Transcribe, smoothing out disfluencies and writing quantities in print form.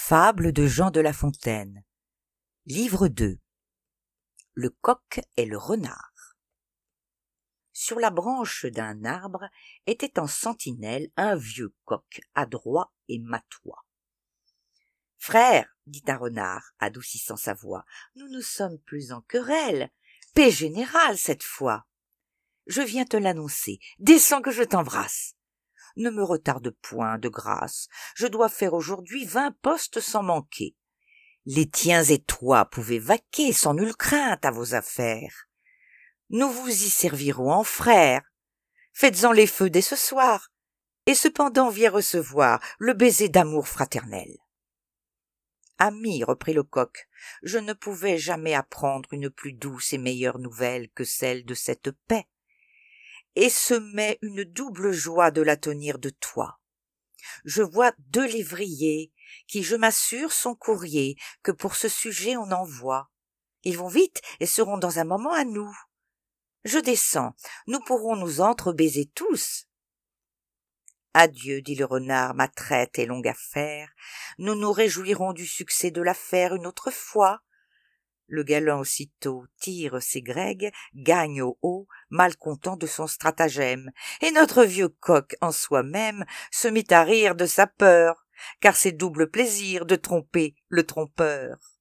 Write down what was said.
Fable de Jean de La Fontaine. Livre 2. Le coq et le renard. Sur la branche d'un arbre était en sentinelle un vieux coq adroit et matois. « Frère, dit un renard, adoucissant sa voix, nous ne sommes plus en querelle, paix générale cette fois. Je viens te l'annoncer, descends que je t'embrasse. Ne me retarde point, de grâce, je dois faire aujourd'hui 20 postes sans manquer. Les tiens et toi pouvez vaquer sans nulle crainte à vos affaires. Nous vous y servirons en frères. Faites-en les feux dès ce soir, et cependant viens recevoir le baiser d'amour fraternel. Ami, reprit le coq, je ne pouvais jamais apprendre une plus douce et meilleure nouvelle que celle de cette paix, et ce m'est une double joie de la tenir de toi. Je vois 2 lévriers qui, je m'assure, sont courriers que pour ce sujet on envoie. Ils vont vite et seront dans un moment à nous. Je descends, nous pourrons nous entre-baiser tous. Adieu, dit le renard, ma traite est longue affaire. Nous nous réjouirons du succès de l'affaire une autre fois. Le galant aussitôt tire ses grègues, gagne au haut, mal content de son stratagème, et notre vieux coq en soi-même se mit à rire de sa peur, car c'est double plaisir de tromper le trompeur.